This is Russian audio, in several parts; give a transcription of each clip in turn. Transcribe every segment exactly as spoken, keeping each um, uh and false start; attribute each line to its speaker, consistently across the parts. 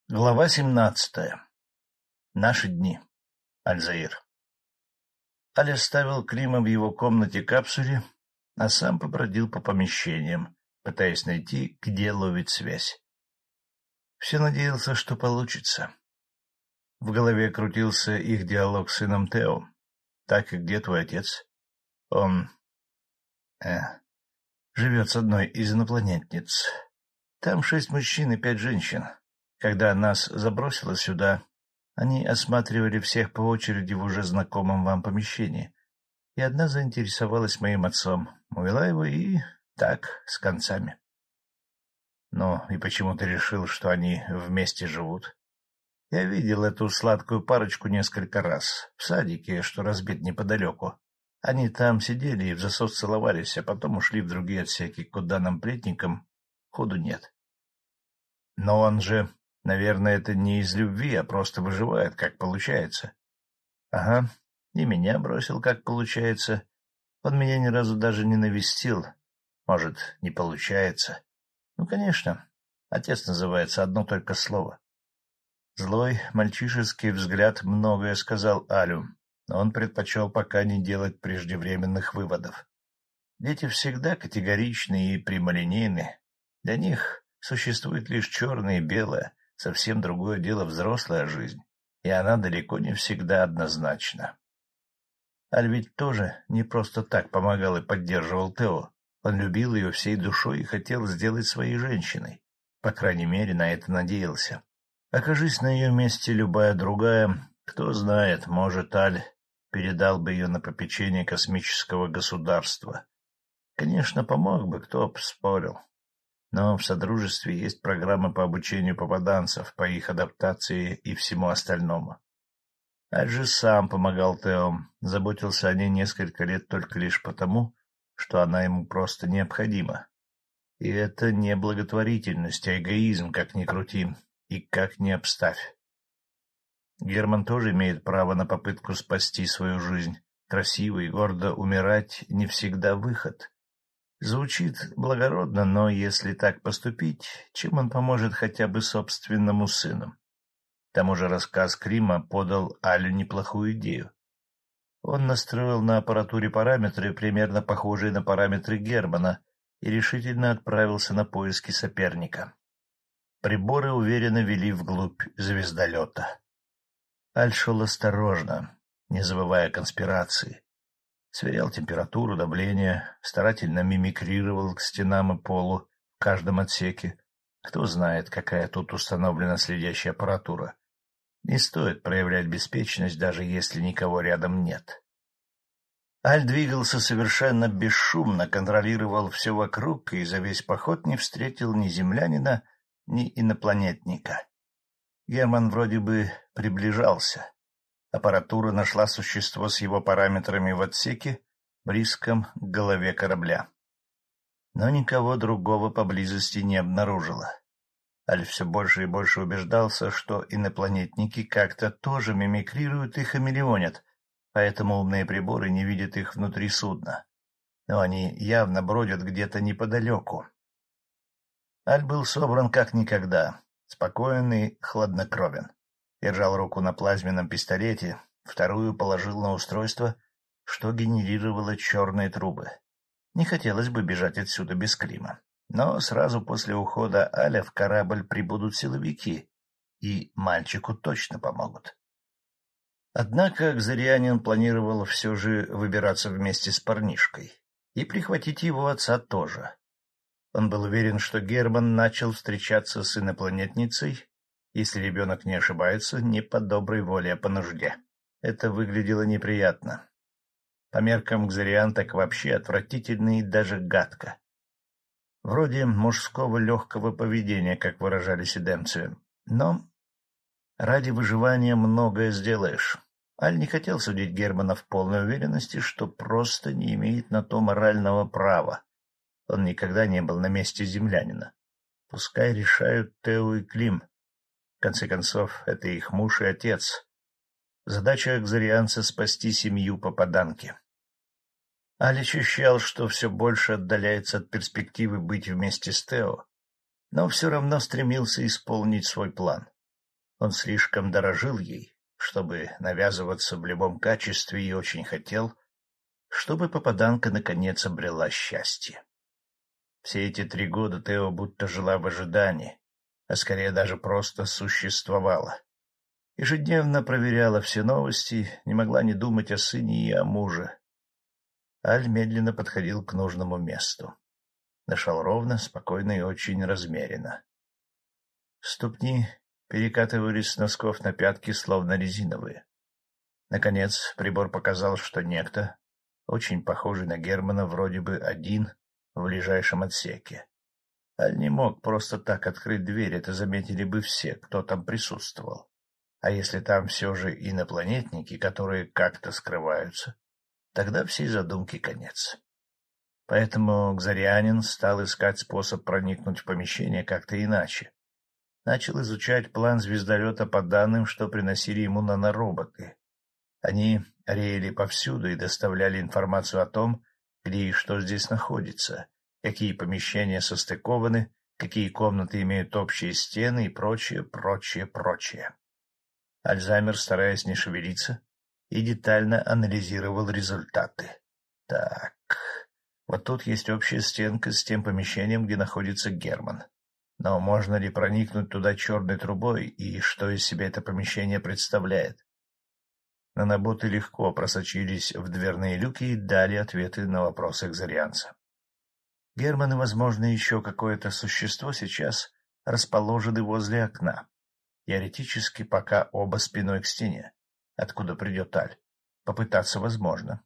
Speaker 1: Глава семнадцатая. Наши дни. Аль-Заир. Аль оставил Клима в его комнате-капсуле, а сам побродил по помещениям, пытаясь найти, где ловит связь. Все надеялся, что получится. В голове крутился их диалог с сыном Тео. «Так и где твой отец?» Он э, живет с одной из инопланетниц. Там шесть мужчин и пять женщин. Когда нас забросило сюда, они осматривали всех по очереди в уже знакомом вам помещении, и одна заинтересовалась моим отцом, увела его и так, с концами. — Ну, и почему ты решил, что они вместе живут? Я видел эту сладкую парочку несколько раз, в садике, что разбит неподалеку. Они там сидели и в засос целовались, а потом ушли в другие отсеки, куда нам, плетникам, ходу нет. — Но он же... Наверное, это не из любви, а просто выживает, как получается. Ага, и меня бросил, как получается. Он меня ни разу даже не навестил. Может, не получается. Ну, конечно, отец называется одно только слово. Злой мальчишеский взгляд многое сказал Алю, но он предпочел пока не делать преждевременных выводов. Дети всегда категоричны и прямолинейны. Для них существует лишь черное и белое. Совсем другое дело взрослая жизнь, и она далеко не всегда однозначна. Аль ведь тоже не просто так помогал и поддерживал Тео. Он любил ее всей душой и хотел сделать своей женщиной. По крайней мере, на это надеялся. Окажись на ее месте любая другая, кто знает, может, Аль передал бы ее на попечение космического государства. Конечно, помог бы, кто б спорил. Но в Содружестве есть программы по обучению попаданцев, по их адаптации и всему остальному. Аль же сам помогал Тео, заботился о ней несколько лет только лишь потому, что она ему просто необходима. И это не благотворительность, а эгоизм, как ни крути, и как ни обставь. Герман тоже имеет право на попытку спасти свою жизнь. Красиво и гордо умирать не всегда выход. Звучит благородно, но если так поступить, чем он поможет хотя бы собственному сыну? К тому же рассказ Клима подал Алю неплохую идею. Он настроил на аппаратуре параметры, примерно похожие на параметры Германа, и решительно отправился на поиски соперника. Приборы уверенно вели вглубь звездолета. Аль шел осторожно, не забывая конспирации. Сверял температуру, давление, старательно мимикрировал к стенам и полу в каждом отсеке. Кто знает, какая тут установлена следящая аппаратура. Не стоит проявлять беспечность, даже если никого рядом нет. Аль двигался совершенно бесшумно, контролировал все вокруг и за весь поход не встретил ни землянина, ни инопланетника. Герман вроде бы приближался. Аппаратура нашла существо с его параметрами в отсеке, близком к голове корабля. Но никого другого поблизости не обнаружила. Аль все больше и больше убеждался, что инопланетники как-то тоже мимикрируют и хамелеонят, поэтому умные приборы не видят их внутри судна. Но они явно бродят где-то неподалеку. Аль был собран как никогда, спокоен и хладнокровен. Держал руку на плазменном пистолете, вторую положил на устройство, что генерировало черные трубы. Не хотелось бы бежать отсюда без Клима, но сразу после ухода Аля в корабль прибудут силовики, и мальчику точно помогут. Однако Кзарианин планировал все же выбираться вместе с парнишкой и прихватить его отца тоже. Он был уверен, что Герман начал встречаться с инопланетницей, если ребенок не ошибается, не по доброй воле, а по нужде. Это выглядело неприятно. По меркам Кзариан так вообще отвратительно и даже гадко. Вроде мужского легкого поведения, как выражались эдемцы. Но ради выживания многое сделаешь. Аль не хотел судить Германа в полной уверенности, что просто не имеет на то морального права. Он никогда не был на месте землянина. Пускай решают Тео и Клим. В конце концов, это их муж и отец. Задача кзарианца — спасти семью попаданки. Аль ощущал, что все больше отдаляется от перспективы быть вместе с Тео, но все равно стремился исполнить свой план. Он слишком дорожил ей, чтобы навязываться в любом качестве, и очень хотел, чтобы попаданка наконец обрела счастье. Все эти три года Тео будто жила в ожидании, а скорее даже просто существовала. Ежедневно проверяла все новости, не могла не думать о сыне и о муже. Аль медленно подходил к нужному месту. Дышал ровно, спокойно и очень размеренно. Ступни перекатывались с носков на пятки, словно резиновые. Наконец прибор показал, что некто, очень похожий на Германа, вроде бы один в ближайшем отсеке. Аль не мог просто так открыть дверь, это заметили бы все, кто там присутствовал. А если там все же инопланетники, которые как-то скрываются, тогда всей задумке конец. Поэтому Кзарианин стал искать способ проникнуть в помещение как-то иначе. Начал изучать план звездолета по данным, что приносили ему нанороботы. Они реяли повсюду и доставляли информацию о том, где и что здесь находится, какие помещения состыкованы, какие комнаты имеют общие стены и прочее, прочее, прочее. Альзаймер, стараясь не шевелиться, и детально анализировал результаты. Так, вот тут есть общая стенка с тем помещением, где находится Герман. Но можно ли проникнуть туда черной трубой, и что из себя это помещение представляет? Наноботы легко просочились в дверные люки и дали ответы на вопросы кзарианца. Герман и, возможно, еще какое-то существо сейчас расположены возле окна. Теоретически, пока оба спиной к стене, откуда придет Аль. Попытаться возможно.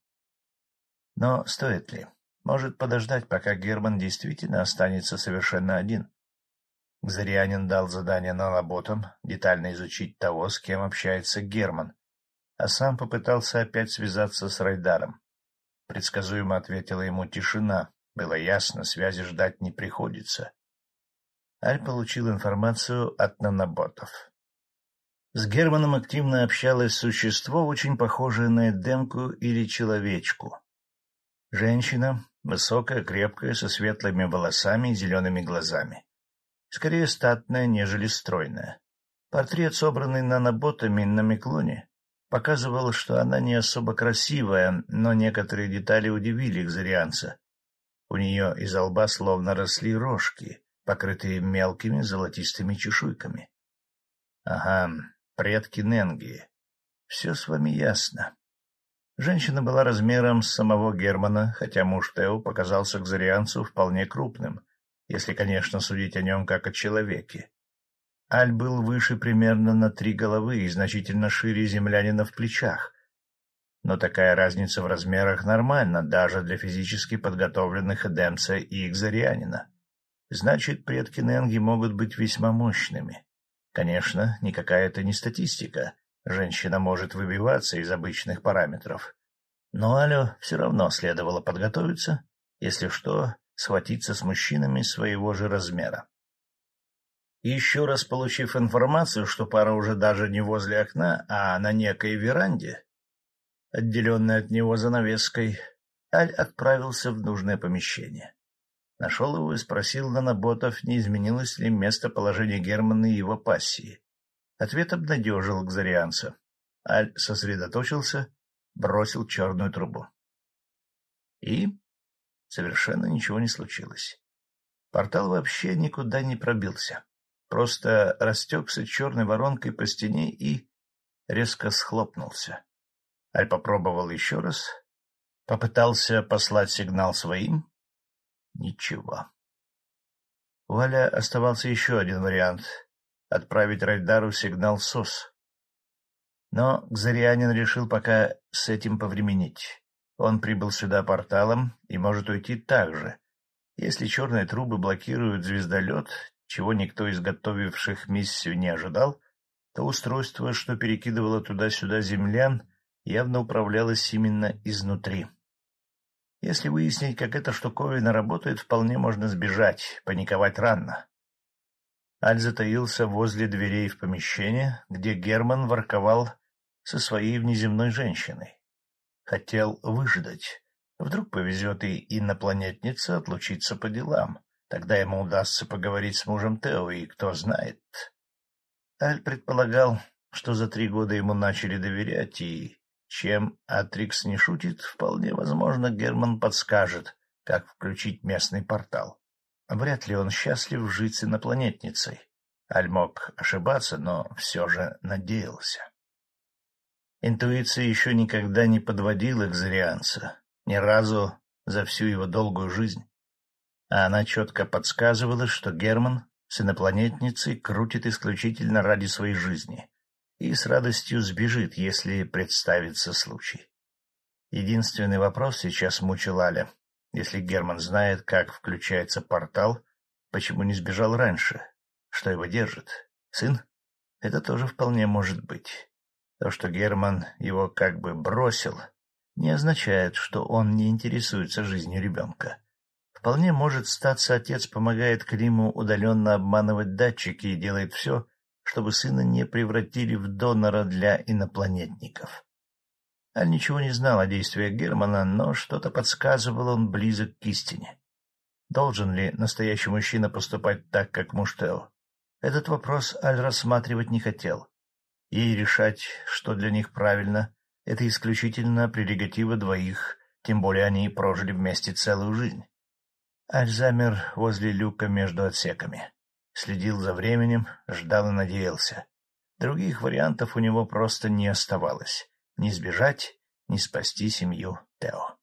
Speaker 1: Но стоит ли? Может подождать, пока Герман действительно останется совершенно один. Кзарианин дал задание наноботам детально изучить того, с кем общается Герман, а сам попытался опять связаться с Райдаром. Предсказуемо ответила ему тишина. Было ясно, связи ждать не приходится. Аль получил информацию от наноботов. С Германом активно общалось существо, очень похожее на эдемку или человечку. Женщина, высокая, крепкая, со светлыми волосами и зелеными глазами. Скорее статная, нежели стройная. Портрет, собранный наноботами на Миклоне, показывал, что она не особо красивая, но некоторые детали удивили кзарианца. У нее из лба словно росли рожки, покрытые мелкими золотистыми чешуйками. Ага, предки Ненги. Все с вами ясно. Женщина была размером с самого Германа, хотя муж Тео показался кзарианцу вполне крупным, если, конечно, судить о нем как о человеке. Аль был выше примерно на три головы и значительно шире землянина в плечах. Но такая разница в размерах нормальна даже для физически подготовленных эдемца и кзарианина. Значит, предки Ненги могут быть весьма мощными. Конечно, никакая это не статистика. Женщина может выбиваться из обычных параметров. Но Алю все равно следовало подготовиться, если что, схватиться с мужчинами своего же размера. И еще раз получив информацию, что пара уже даже не возле окна, а на некой веранде, отделенной от него занавеской, Аль отправился в нужное помещение. Нашел его и спросил наноботов, не изменилось ли местоположение Германа и его пассии. Ответ обнадежил кзарианца. Аль сосредоточился, бросил черную трубу. И совершенно ничего не случилось. Портал вообще никуда не пробился. Просто растекся черной воронкой по стене и резко схлопнулся. Аль попробовал еще раз, попытался послать сигнал своим. Ничего. У Аля оставался еще один вариант — отправить Райдару сигнал СОС. Но кзарианин решил пока с этим повременить. Он прибыл сюда порталом и может уйти так же. Если черные трубы блокируют звездолет, чего никто из готовивших миссию не ожидал, то устройство, что перекидывало туда-сюда землян, явно управлялось именно изнутри. Если выяснить, как эта штуковина работает, вполне можно сбежать, паниковать рано. Аль затаился возле дверей в помещение, где Герман ворковал со своей внеземной женщиной. Хотел выждать. Вдруг повезет и инопланетница отлучиться по делам. Тогда ему удастся поговорить с мужем Тео, и кто знает. Аль предполагал, что за три года ему начали доверять, и, чем Атрикс не шутит, вполне возможно, Герман подскажет, как включить местный портал. Вряд ли он счастлив жить с инопланетницей. Аль мог ошибаться, но все же надеялся. Интуиция еще никогда не подводила экзарианца, ни разу за всю его долгую жизнь. А она четко подсказывала, что Герман с инопланетницей крутит исключительно ради своей жизни и с радостью сбежит, если представится случай. Единственный вопрос сейчас мучил Аля. Если Герман знает, как включается портал, почему не сбежал раньше? Что его держит? Сын? Это тоже вполне может быть. То, что Герман его как бы бросил, не означает, что он не интересуется жизнью ребенка. Вполне может статься, отец помогает Климу удаленно обманывать датчики и делает все, чтобы сына не превратили в донора для инопланетников. Аль ничего не знал о действиях Германа, но что-то подсказывало, он близок к истине. Должен ли настоящий мужчина поступать так, как муж Тео? Этот вопрос Аль рассматривать не хотел. Ей решать, что для них правильно, это исключительно прерогатива двоих, тем более они прожили вместе целую жизнь. Аль замер возле люка между отсеками. Следил за временем, ждал и надеялся. Других вариантов у него просто не оставалось. Ни сбежать, ни спасти семью Тео.